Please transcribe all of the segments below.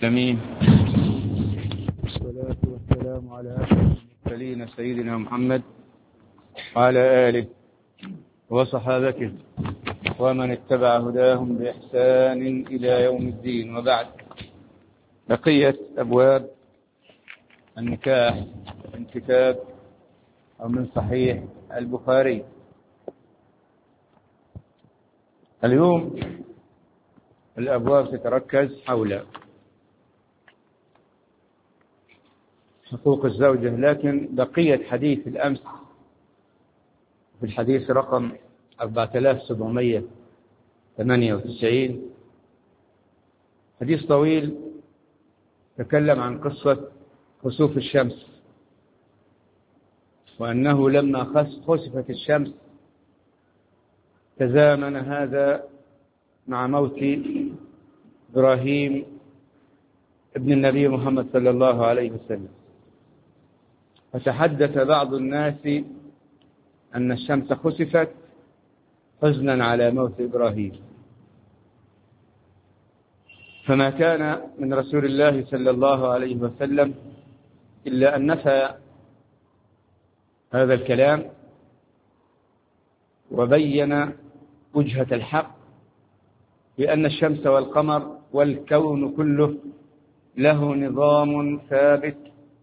العالمين، والصلاة والسلام على أشرف المرسلين سيدنا محمد وعلى آله وصحابته ومن اتبع هداهم بإحسان إلى يوم الدين. وبعد، بقية أبواب النكاح من كتاب أو من صحيح البخاري. اليوم الأبواب تتركز حول حقوق الزوجة، لكن بقية حديث الأمس في الحديث رقم 4798 حديث طويل تكلم عن قصة خسوف الشمس، وأنه لما خسفت الشمس تزامن هذا مع موت إبراهيم ابن النبي محمد صلى الله عليه وسلم، فتحدث بعض الناس أن الشمس خسفت حزنا على موت إبراهيم، فما كان من رسول الله صلى الله عليه وسلم إلا أن نفى هذا الكلام وبين وجهة الحق بأن الشمس والقمر والكون كله له نظام ثابت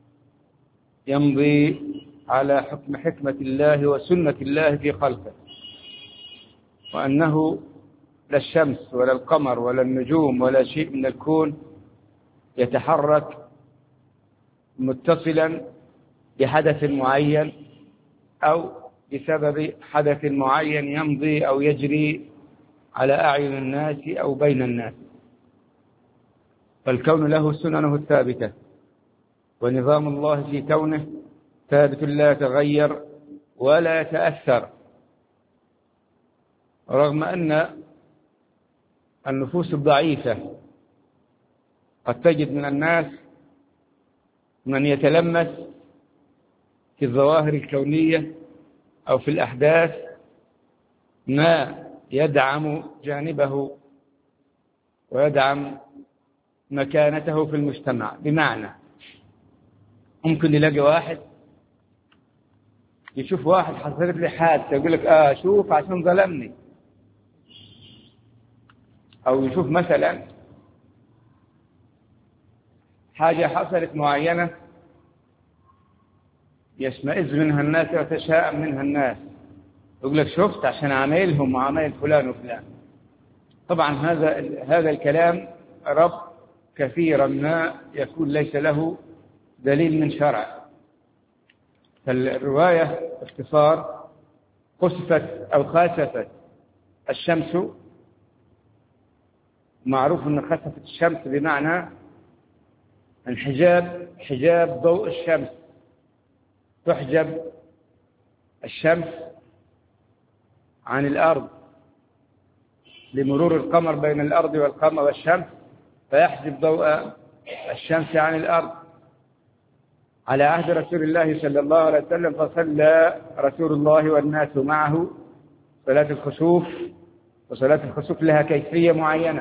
يمضي على حكم حكمة الله وسنة الله في خلقه، وأنه لا الشمس ولا القمر ولا النجوم ولا شيء من الكون يتحرك متصلا بحدث معين أو بسبب حدث معين يمضي أو يجري على أعين الناس أو بين الناس، فالكون له سننه الثابتة، ونظام الله في كونه ثابت لا يتغير ولا يتأثر، رغم أن النفوس الضعيفة قد تجد من الناس من يتلمس في الظواهر الكونية أو في الأحداث ما يدعم جانبه ويدعم مكانته في المجتمع. بمعنى ممكن يلاقي واحد يشوف واحد حصلت لي حادثة يقول لك شوف عشان ظلمني، أو يشوف مثلا حاجة حصلت معينة يشمئز منها الناس ويتشائم منها الناس، يقول لك شفت عشان عملهم وعمل فلان وفلان. طبعا هذا الكلام رب كثيرا ما يكون ليس له دليل من شرع. فالرواية باختصار خسفت أو خسفت الشمس، معروف أن خسفت الشمس بمعنى حجاب ضوء الشمس، تحجب الشمس عن الأرض لمرور القمر بين الأرض والقمر والشمس، فيحجب ضوء الشمس عن الأرض. على عهد رسول الله صلى الله عليه وسلم فصلى رسول الله والناس معه صلاة الخسوف، وصلاة الخسوف لها كيفية معينة،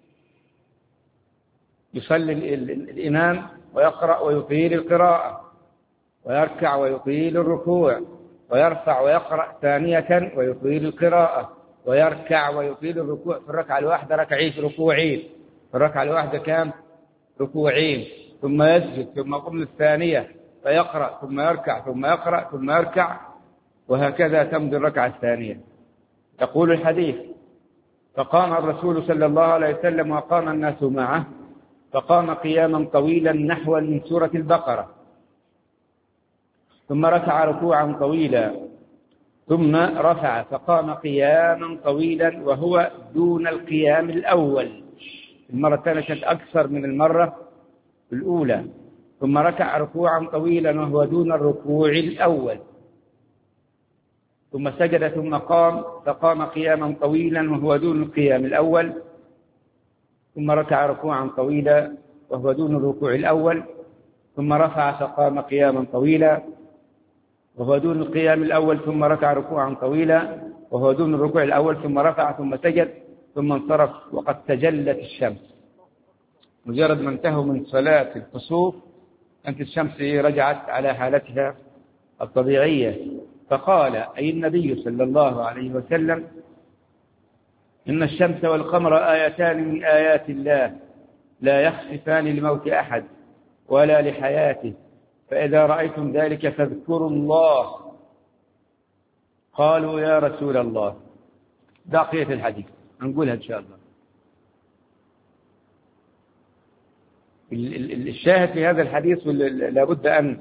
يصلي الإمام ويقرأ ويطيل القراءة، ويركع ويطيل الركوع، ويرفع ويقرأ ثانية ويطيل القراءة، ويركع ويطيل الركوع. في الركعة الواحدة ركوعين، في الركعة الواحدة كام؟ ركوعين، ثم يسجد، ثم يقوم للثانية فيقرأ، ثم يركع، ثم يقرأ، ثم يركع، وهكذا تمضي الركعة الثانية. يقول الحديث: فقام الرسول صلى الله عليه وسلم وقام الناس معه، فقام قياما طويلا نحوا من سورة البقرة، ثم ركع ركوعا طويلا، ثم رفع فقام قياما طويلا وهو دون القيام الأول. المرة الثانية كانت أكثر من المرة الأولى. ثم ركع ركوعا طويلا وهو دون الركوع الأول، ثم سجد ثم قام فقام قياما طويلا وهو دون القيام الأول، ثم ركع ركوعا طويلا وهو دون الركوع الأول، ثم رفع فقام قياما طويلا وهو دون القيام الأول، ثم ركع ركوعا طويلا وهو دون الركوع الأول، ثم رفع ثم سجد ثم انصرف وقد تجلت الشمس. مجرد ما انتهوا من صلاة الكسوف أنت الشمس رجعت على حالتها الطبيعية. فقال أي النبي صلى الله عليه وسلم: إن الشمس والقمر آيتان من آيات الله لا يخسفان لموت أحد ولا لحياته، فإذا رأيتم ذلك فاذكروا الله. قالوا يا رسول الله. بقية الحديث نقولها إن شاء الله. الشاهد في هذا الحديث لابد أن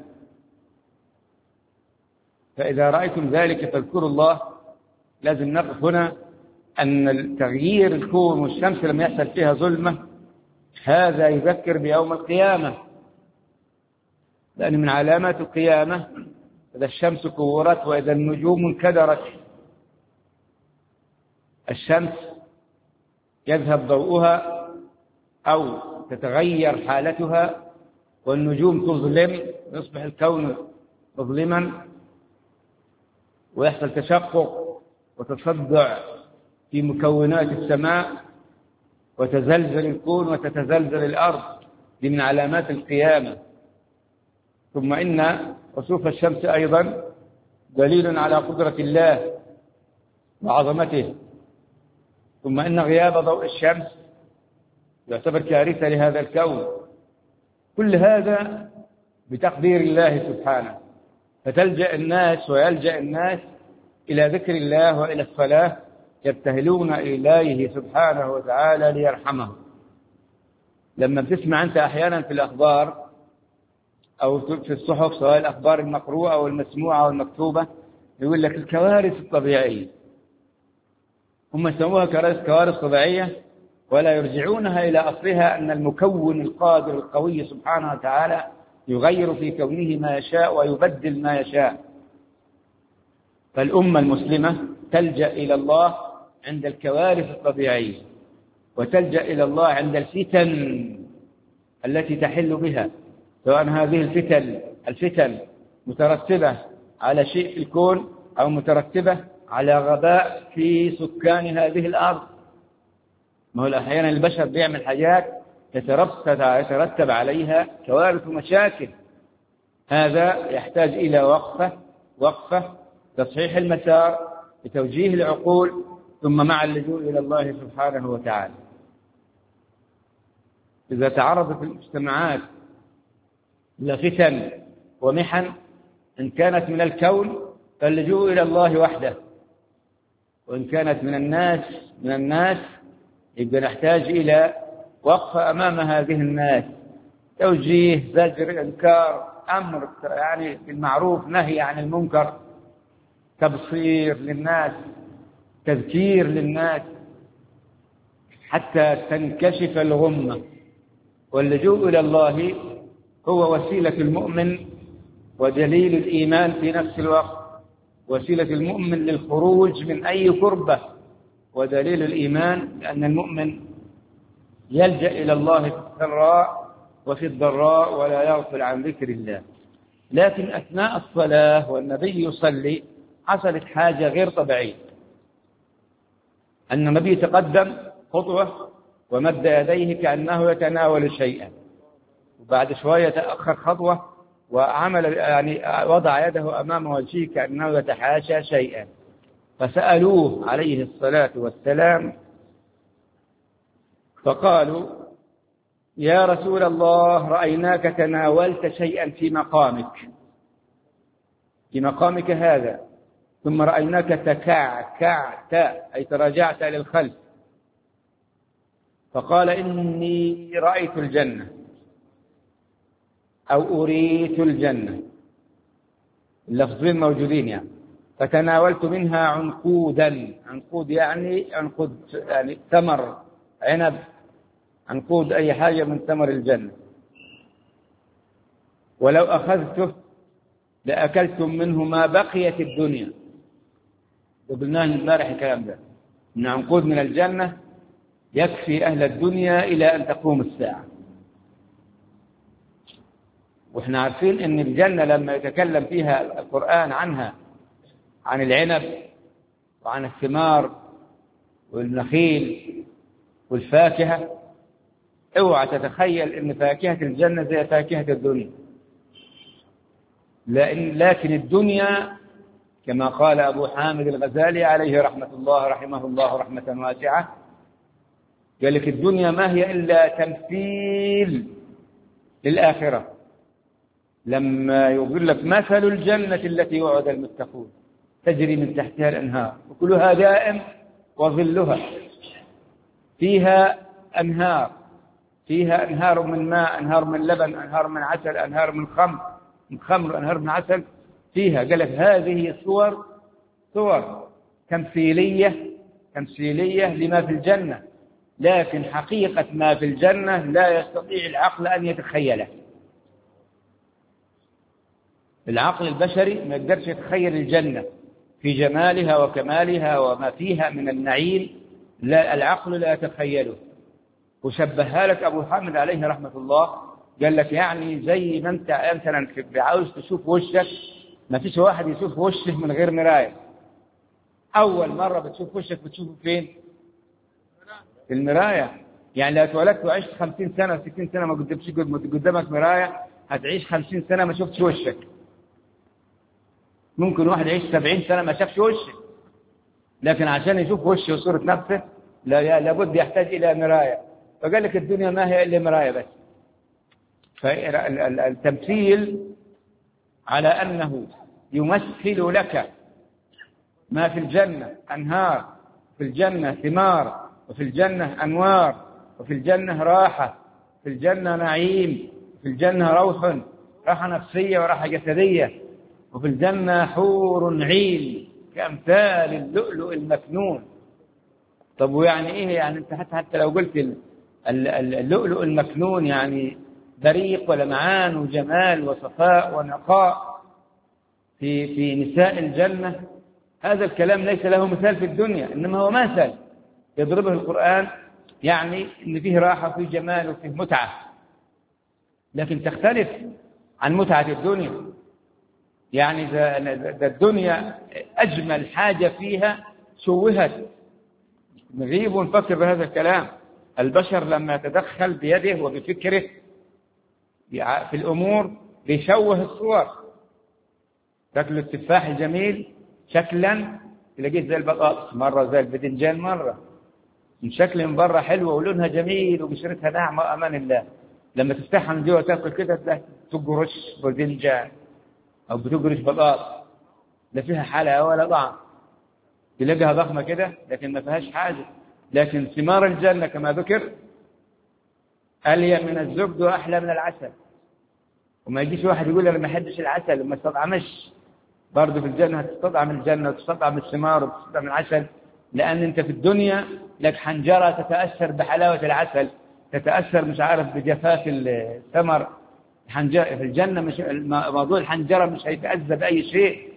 فإذا رأيتم ذلك فاذكروا الله. لازم نقف هنا أن تغيير الكون والشمس لما يحصل فيها ظلمة هذا يذكر بيوم القيامة، لأن من علامات القيامة إذا الشمس كورت وإذا النجوم انكدرت. الشمس يذهب ضوءها أو تتغير حالتها والنجوم تظلم، يصبح الكون مظلما ويحصل تشقق وتصدع في مكونات السماء وتزلزل الكون وتتزلزل الأرض. دي من علامات القيامة. ثم إن كسوف الشمس أيضا دليل على قدرة الله وعظمته. ثم إن غياب ضوء الشمس يعتبر كارثة لهذا الكون. كل هذا بتقدير الله سبحانه. فتلجأ الناس ويلجأ الناس إلى ذكر الله وإلى الصلاة، يبتهلون إليه سبحانه وتعالى ليرحمهم. لما بتسمع أنت أحيانا في الأخبار أو في الصحف، سواء الأخبار المقروءة أو المسموعة أو المكتوبة، يقول لك الكوارث الطبيعية. هم يسموها كوارث طبيعية ولا يرجعونها إلى أصلها، أن المكون القادر القوي سبحانه وتعالى يغير في كونه ما يشاء ويبدل ما يشاء. فالأمة المسلمة تلجأ إلى الله عند الكوارث الطبيعية، وتلجأ إلى الله عند الفتن التي تحل بها، سواء هذه الفتن مترتبة على شيء في الكون أو مترتبة على غباء في سكان هذه الأرض. ما هو أحيانا البشر بيعمل حاجات يترتب عليها كوارث ومشاكل. هذا يحتاج إلى وقفة تصحيح المسار بتوجيه العقول، ثم مع اللجوء إلى الله سبحانه وتعالى. إذا تعرضت المجتمعات إلى فتن ومحن إن كانت من الكون فاللجوء إلى الله وحده، وإن كانت من الناس يبقى نحتاج إلى وقفة أمام هذه الناس، توجيه، زجر، إنكار، أمر يعني بالمعروف، نهي عن المنكر، تبصير للناس، تذكير للناس حتى تنكشف الغمة. واللجوء إلى الله هو وسيلة المؤمن ودليل الإيمان في نفس الوقت، وسيلة المؤمن للخروج من أي كربة، ودليل الإيمان لأن المؤمن يلجأ إلى الله في السراء وفي الضراء ولا يغفل عن ذكر الله. لكن أثناء الصلاة والنبي يصلي حصلت حاجة غير طبيعية، أن النبي تقدم خطوة ومد يديه كأنه يتناول شيئا، وبعد شوية تأخر خطوة وعمل يعني وضع يده أمام وجهه كأنه يتحاشى شيئا. فسألوه عليه الصلاة والسلام فقالوا: يا رسول الله، رأيناك تناولت شيئا في مقامك هذا، ثم رأيناك تكعكعت أي تراجعت إلى الخلف. فقال: إني رأيت الجنة أو أريت الجنة، اللفظين موجودين يعني. فتناولت منها عنقودا، عنقود يعني ثمر عنب، عنقود أي حاجة من ثمر الجنة، ولو أخذته لأكلتم منه ما بقيت الدنيا. وقلنا امبارح الكلام ده، إن عنقود من الجنة يكفي أهل الدنيا إلى أن تقوم الساعة. وإحنا عارفين أن الجنة لما يتكلم فيها القرآن عنها، عن العنب وعن الثمار والنخيل والفاكهة، اوعى تتخيل ان فاكهة الجنة زي فاكهة الدنيا، لكن الدنيا كما قال أبو حامد الغزالي عليه رحمه الله رحمة واسعة، قال لك الدنيا ما هي إلا تمثيل للآخرة. لما يقول لك مثل الجنة التي وعد المتقون تجري من تحتها الأنهار وكلها دائم وظلها، فيها أنهار من ماء، أنهار من لبن، أنهار من عسل، أنهار من خمر، أنهار من عسل فيها. قال لك هذه صور تمثيلية لما في الجنة، لكن حقيقة ما في الجنة لا يستطيع العقل أن يتخيله. العقل البشري ما يقدرش يتخيل الجنة في جمالها وكمالها وما فيها من النعيم، لا العقل لا يتخيله. وشبهها لك أبو حامد عليه رحمة الله، قال لك يعني زي ما أنت مثلا عاوز تشوف وشك، ما فيش واحد يشوف وشه من غير مراية. أول مرة بتشوف وشك بتشوفه فين؟ في المراية. يعني لو اتولدت وعشت 50 سنة 60 سنة ما قدامك مراية، هتعيش 50 سنة ما شفتش وشك. ممكن واحد يعيش 70 سنة ما شافش وشك، لكن عشان يشوف وشه وصورة نفسه لابد يحتاج إلى مراية. فقال لك الدنيا ما هي إلا مراية بس. فالتمثيل على أنه يمثل لك ما في الجنة أنهار، في الجنة ثمار، وفي الجنة أنوار، وفي الجنة راحة، في الجنة نعيم، في الجنة راحة نفسية وراحة جسدية، وفي الجنة حور عين كأمثال اللؤلؤ المكنون. طب ويعني إيه؟ يعني أنت حتى لو قلت اللؤلؤ المكنون يعني بريق ولمعان وجمال وصفاء ونقاء في نساء الجنة، هذا الكلام ليس له مثال في الدنيا، إنما هو مثل يضربه القرآن، يعني إن فيه راحة وفيه جمال وفيه متعة، لكن تختلف عن متعة الدنيا. يعني ده الدنيا أجمل حاجة فيها شوهت. نغيب ونفكر بهذا الكلام. البشر لما يتدخل بيده وبفكره في الأمور بيشوه الصور. تاكل التفاح الجميل شكلا تلاقيه زي البطاطس، مرة زي البدنجان، مرة من شكل من بره حلوة ولونها جميل وبشرتها ناعمة أمان الله، لما تفتحها من جوه تاكل كده تلاقي تقرش بدنجان أو بتقرش بطاطس، لا فيها حلاوة ولا طعم، تلاقيها ضخمة كده لكن ما فيهاش حاجة. لكن ثمار الجنة كما ذكر ألين من الزبد وأحلى من العسل. وما يجيش واحد يقول أنا ما أحبش العسل وما استطعمش، برضه في الجنة هتستطعم الجنة وتستطعم الثمار وتستطعم العسل، لأن أنت في الدنيا لك حنجرة تتأثر بحلاوة العسل، تتأثر مش عارف بجفاف الثمر. في الجنة مش موضوع الحنجرة مش هيتأذى بأي شيء.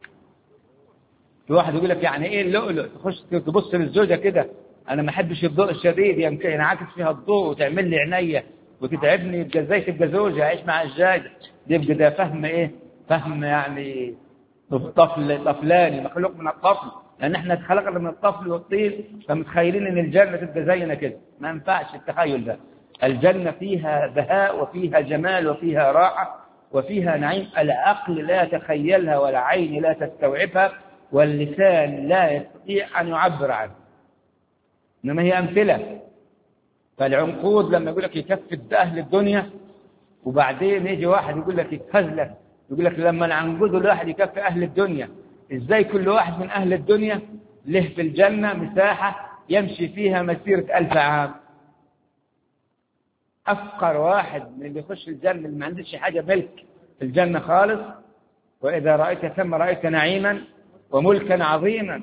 في واحد يقول لك يعني إيه اللؤلؤ، تخش تبص للزوجة كده أنا ما أحبش الضوء الشديد ينعكس فيها الضوء وتعمل لي عينيا وتتعبني، يبقى ازاي تبقى زوجة أعيش مع الزوج؟ يبقى ده فهم إيه؟ فهم يعني طفلاني، مخلوق من الطفل، لأن احنا اتخلقنا من الطفل والطير، فمتخيلين ان الجنة تبقى زينا كده. ما ينفعش التخيل ده. الجنة فيها بهاء وفيها جمال وفيها راحة وفيها نعيم، العقل لا يتخيلها ولا عين لا تستوعبها واللسان لا يستطيع أن يعبر عنها، إنما هي أمثلة. فالعنقود لما يقول لك يكفي أهل الدنيا، وبعدين يجي واحد يقول لك يتخزلك، يقول لك لما العنقود الواحد يكفي أهل الدنيا، إزاي كل واحد من أهل الدنيا له في الجنة مساحة يمشي فيها مسيرة 1000 عام؟ أفقر واحد من اللي يخش الجنة اللي ما عندش حاجة ملك في الجنة خالص، وإذا رأيت ثم رأيت نعيما وملكا عظيما.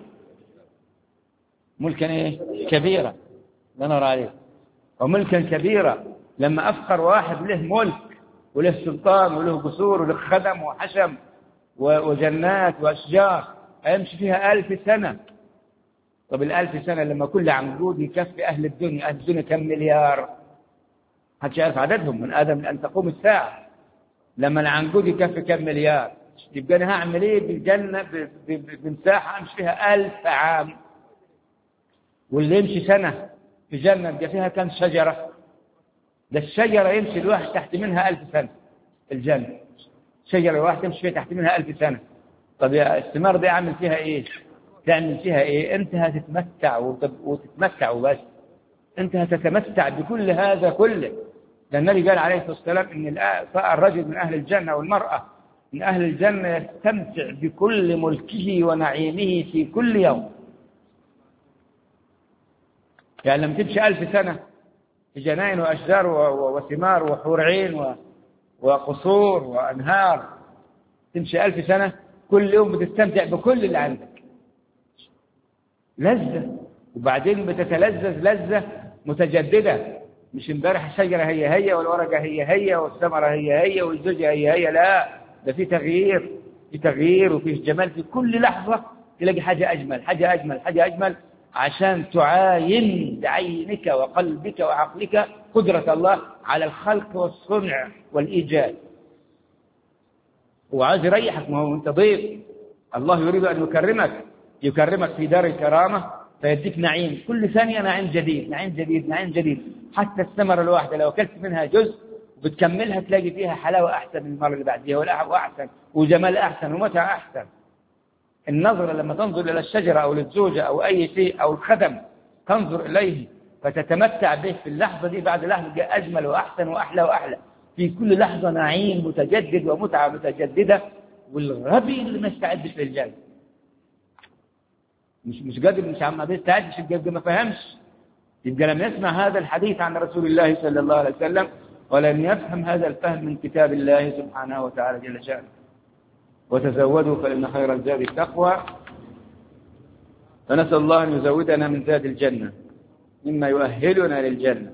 ملكا إيه؟ كبيرا، لا نرى عليه، وملكا كبيرا. لما أفقر واحد له ملك وله سلطان وله قصور وله خدم وحشم وجنات وأشجار هيمشي فيها 1000 سنة. طب 1000 سنة لما كل عنقود يكفي أهل الدنيا، أهل الدنيا كم مليار؟ محدش يعرف عددهم من آدم من أن تقوم الساعة. لما العنقود يكفي كم مليار، يبقى أنا هعمل إيه بالجنة بمساحة أمشي فيها 1000 عام؟ واللي يمشي سنة في جنة يبقى فيها كم شجرة؟ ده الشجرة يمشي الواحد تحت منها 1000 سنة. الجنة شجرة الواحد تمشي فيها تحت منها 1000 سنة. طب يا الثمار دي عامل فيها إيه؟ تعمل فيها إيه؟ أنت هتتمتع وتتمتع وبس. أنت هتتمتع بكل هذا كله. ده النبي قال عليه الصلاة والسلام إن الرجل من أهل الجنة والمرأة من أهل الجنة يستمتع بكل ملكه ونعيمه في كل يوم. يعني لما تمشي 1000 سنة في جناين وأشجار وثمار وحور عين وقصور وأنهار، تمشي 1000 سنة كل يوم بتستمتع بكل اللي عندك، لذة. وبعدين بتتلذذ لذة متجددة، مش امبارح الشجرة هي والورقة هي والثمرة هي والزوجة هي، لا، ده في تغيير وفي جمال في كل لحظة. تلاقي حاجة أجمل عشان تعاين بعينك وقلبك وعقلك قدرة الله على الخلق والصنع والإيجاد. وعايز يريحك، ما هو أنت ضيف، الله يريد أن يكرمك في دار الكرامة، فيديك نعيم كل ثانية، نعيم جديد. حتى الثمرة الواحدة لو أكلت منها جزء وبتكملها تلاقي فيها حلاوة أحسن من المرة اللي بعدها، والأحوى أحسن وجمال أحسن ومتعة أحسن. النظرة لما تنظر إلى الشجرة أو للزوجة أو أي شيء أو الخدم تنظر إليه فتتمتع به في اللحظة دي، بعد لحظة أجمل وأحسن وأحلى. في كل لحظة نعيم متجدد ومتعة متجددة. والغبي اللي ما استعدش للجنة مش قادر، مش عم بيستعدش، يبقى ما فهمش. يبقى لم يسمع هذا الحديث عن رسول الله صلى الله عليه وسلم ولم يفهم هذا الفهم من كتاب الله سبحانه وتعالى جل شأنه. وتزودوا فإن خير الزاد التقوى. فنسأل الله أن يزودنا من زاد الجنة مما يؤهلنا للجنة.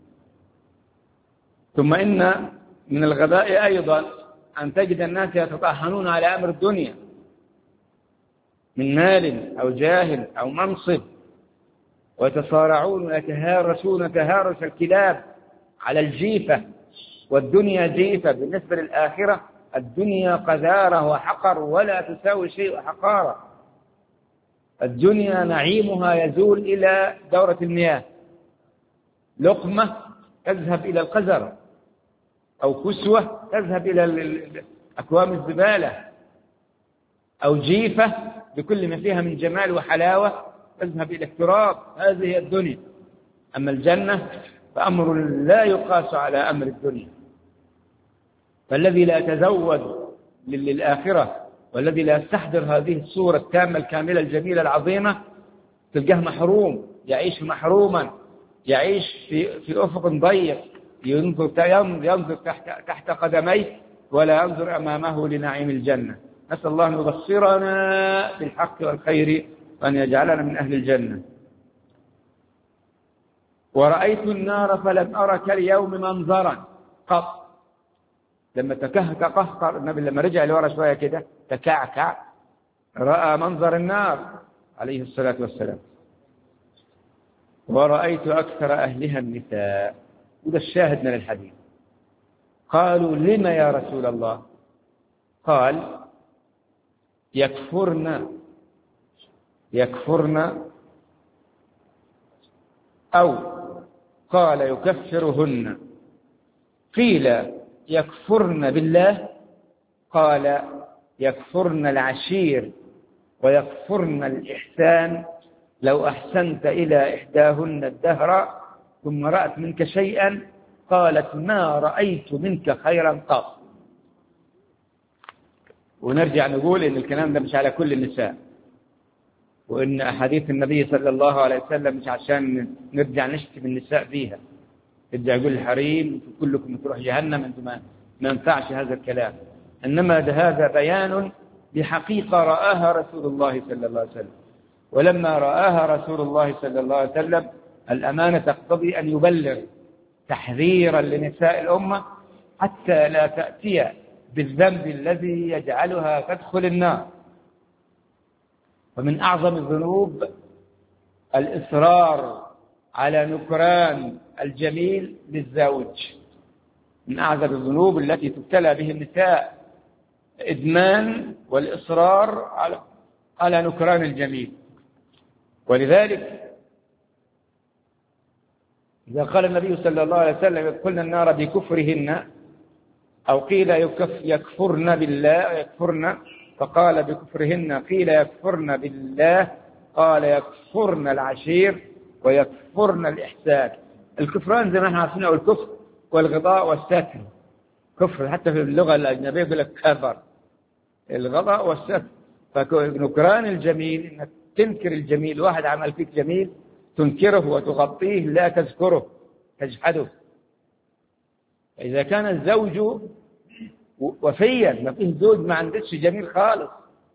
ثم إن من الغباء أيضا أن تجد الناس يتطحنون على أمر الدنيا من مال أو جاه أو منصب، ويتصارعون ويتهارسون تهارس الكلاب على الجيفة. والدنيا جيفة بالنسبة للآخرة، الدنيا قذارة وحقر ولا تساوي شيء حقارة. الدنيا نعيمها يزول إلى دورة المياه، لقمة تذهب إلى القذر، أو كسوة تذهب إلى أكوام الزبالة، أو جيفة بكل ما فيها من جمال وحلاوة تذهب إلى التراب. هذه هي الدنيا. أما الجنة فأمر لا يقاس على أمر الدنيا. فالذي لا يتزود للآخرة والذي لا يستحضر هذه الصورة التامة الكاملة الجميلة العظيمة تلقاه محروم، يعيش محروما، يعيش في أفق ضيق، ينظر تحت قدميه ولا ينظر أمامه لنعيم الجنة. نسأل الله أن يبصرنا بالحق والخير وأن يجعلنا من أهل الجنة. ورأيت النار فلم أر كاليوم منظرا قط. لما تقهقر النبي، لما رجع لورا شوية كده تكعكع، رأى منظر النار عليه الصلاة والسلام. ورأيت أكثر أهلها النساء. وده الشاهد من الحديث. قالوا لما يا رسول الله؟ قال يكفرن أو قال يكفرهن. قيل يكفرن بالله، قال يكفرن العشير ويكفرن الإحسان. لو أحسنت إلى إحداهن الدهر ثم رأت منك شيئا قالت ما رأيت منك خيرا قط. ونرجع نقول إن الكلام ده مش على كل النساء، وإن أحاديث النبي صلى الله عليه وسلم مش عشان نرجع نشتم النساء فيها، يرجع يقول الحريم كلكم تروح جهنم، أنتم ما ينفعش هذا الكلام. إنما هذا بيان بحقيقة رآها رسول الله صلى الله عليه وسلم. ولما رآها رسول الله صلى الله عليه وسلم الأمانة تقتضي أن يبلغ تحذيرا لنساء الأمة حتى لا تأتي بالذنب الذي يجعلها تدخل النار. ومن أعظم الذنوب الإصرار على نكران الجميل للزوج. من أعظم الذنوب التي تبتلى به النساء إدمان والإصرار على نكران الجميل. ولذلك إذا قال النبي صلى الله عليه وسلم يدخلن النار بكفرهن، أو قيل يكفرن بالله يكفرن، فقال بكفرهن، قيل يكفرن بالله، قال يكفرن العشير ويكفرن الإحسان. الكفران زي ما احنا عارفين، أو الكفر والغطاء والستر. كفر حتى في اللغة الأجنبية يقول لك كفر، الغطاء والستر. فنكران الجميل إنك تنكر الجميل، واحد عمل فيك جميل تنكره وتغطيه، لا تذكره، تجحده. إذا كان الزوج وفيا، ما فيه زوج ما عندش جميل خالص،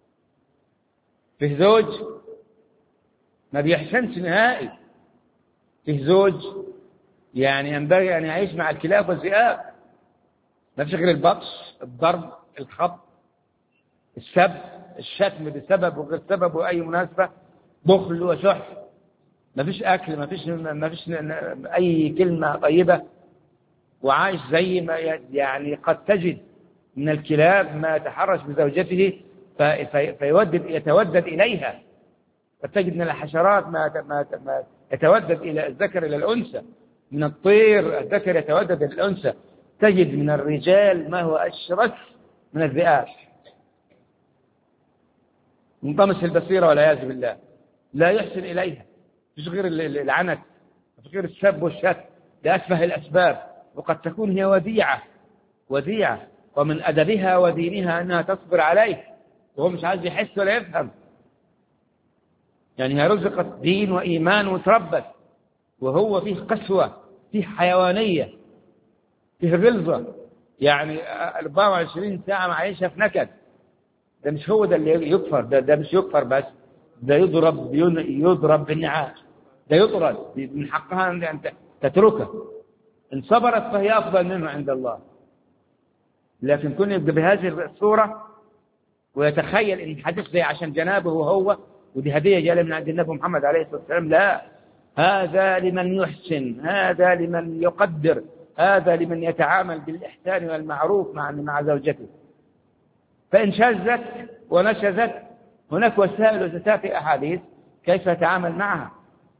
فيه زوج ما بيحسنش نهائي، فيه زوج يعني ينبغي أن يعيش مع الكلاب والذئاب، ما فيش غير البطش، الضرب، الخبط، السب، الشتم بسبب وغير سبب وأي مناسبة، بخل وشح، ما فيش أكل، ما فيش أي كلمة طيبة، وعايش زي ما يعني قد تجد من الكلاب ما يتحرش بزوجته يتودد إليها، قد تجد من الحشرات ما يتودد إلى الذكر إلى الأنثى، من الطير الذكر يتودد إلى الأنثى، تجد من الرجال ما هو أشرس من الذئاب، منطمس البصيرة والعياذ بالله، لا يحسن إليها، مش غير العنت، مش غير السب والشتم لأسفه الأسباب. وقد تكون هي وديعة، ومن أدبها ودينها أنها تصبر عليه وهو مش عايز يحس ولا يفهم، يعني هي رزقت دين وإيمان وتربت، وهو فيه قسوة، فيه حيوانية، فيه غلظة، يعني 24 ساعة معيشها في نكد. ده مش هو ده اللي يكفر، ده مش يكفر بس، ده يضرب بالنعال، ده يطرد، من حقها أن تتركه، إن صبرت فهي أفضل منه عند الله. لكن كن يبقى بهذه الصورة ويتخيل إن الحديث زي عشان جنابه هو، ودي هدية جاء من عند النبي محمد عليه الصلاة والسلام، لا، هذا لمن يحسن، هذا لمن يقدر، هذا لمن يتعامل بالإحسان والمعروف مع زوجته. فإن شذت ونشزت هناك وسائل وستاتي أحاديث كيف يتعامل معها.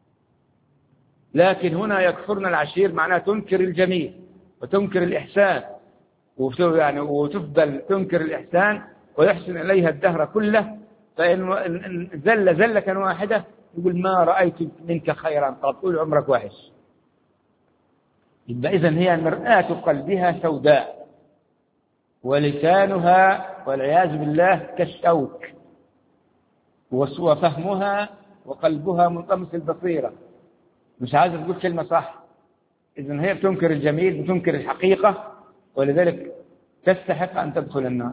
لكن هنا يكفرن العشير معناه تنكر الجميل وتنكر الإحسان، وتفضل تنكر الإحسان ويحسن إليها الدهر كله. فإن زلة واحدة يقول ما رأيت منك خيرا، طول عمرك وحش. يبقى إذن هي مرآة قلبها سوداء، ولسانها والعياذ بالله كالشوك، وفهمها وقلبها منطمس البصيرة، مش عايزة تقول كلمة صح. إذن هي بتنكر الجميل، بتنكر الحقيقة، ولذلك تستحق أن تدخل النار.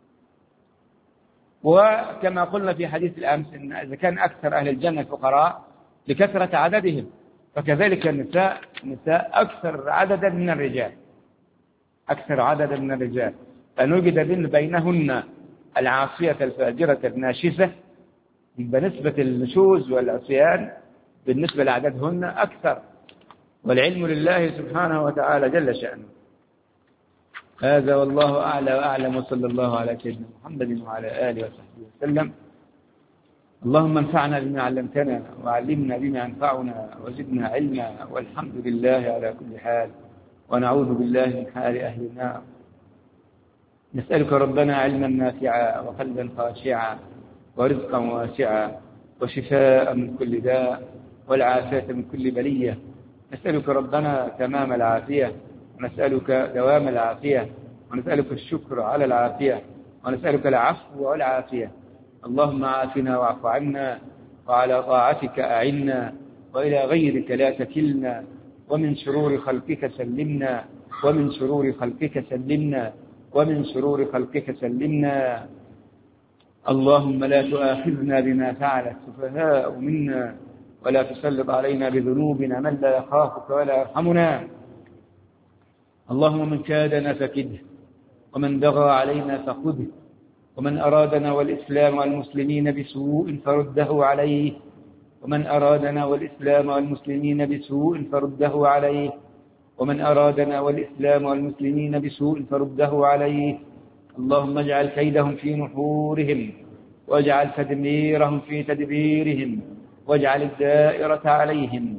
وكما قلنا في حديث الأمس إن إذا كان أكثر أهل الجنة فقراء لكثرة عددهم، فكذلك النساء أكثر عددا من الرجال، أكثر عددا من الرجال، فنوجد بينهن العاصية الفاجرة الناشزة، بنسبة النشوز والعصيان بالنسبة لعددهن أكثر، والعلم لله سبحانه وتعالى جل شأنه. هذا والله أعلى وأعلم، وصلى الله على سيدنا محمد وعلى آله وصحبه وسلم. اللهم انفعنا بما علمتنا، وعلمنا بما ينفعنا، وزدنا علما، والحمد لله على كل حال، ونعوذ بالله من حال أهل النار. نسألك ربنا علما نافعا، وقلبا خاشعا، ورزقا واسعا، وشفاء من كل داء، والعافية من كل بلية. نسألك ربنا تمام العافية، ونسألك دوام العافية، ونسألك الشكر على العافية، ونسألك العفو والعافية. اللهم عافنا واعف عنا، وعلى طاعتك أعنا، وإلى غيرك لا تكلنا، ومن شرور خلقك سلمنا، ومن شرور خلقك سلمنا، ومن شرور خلقك سلمنا. اللهم لا تؤاخذنا بما فعل السفهاء منا، ولا تسلط علينا بذنوبنا من لا يخافك ولا يرحمنا. اللهم من كادنا فكده، ومن بغى علينا فخذه، ومن أرادنا والإسلام والمسلمين بسوء فرده عليه، ومن أرادنا والإسلام والمسلمين بسوء فرده عليه، ومن أرادنا والإسلام والمسلمين بسوء فرده عليه. اللهم اجعل كيدهم في نحورهم، واجعل تدميرهم في تدبيرهم، واجعل الدائرة عليهم،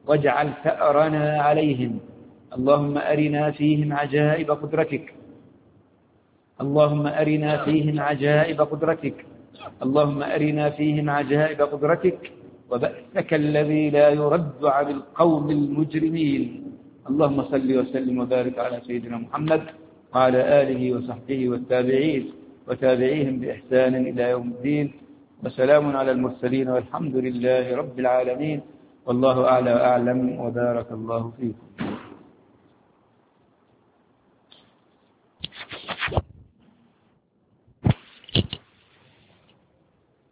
واجعل ثأرنا عليهم. اللهم أرنا فيهم عجائب قدرتك، اللهم أرنا فيهم عجائب قدرتك، اللهم أرنا فيهم عجائب قدرتك وبأسك الذي لا يرد عن القوم المجرمين. اللهم صل وسلم وبارك على سيدنا محمد وعلى آله وصحبه والتابعين وتابعيهم بإحسان إلى يوم الدين، وسلام على المرسلين والحمد لله رب العالمين، والله أعلى وأعلم، وبارك الله فيكم.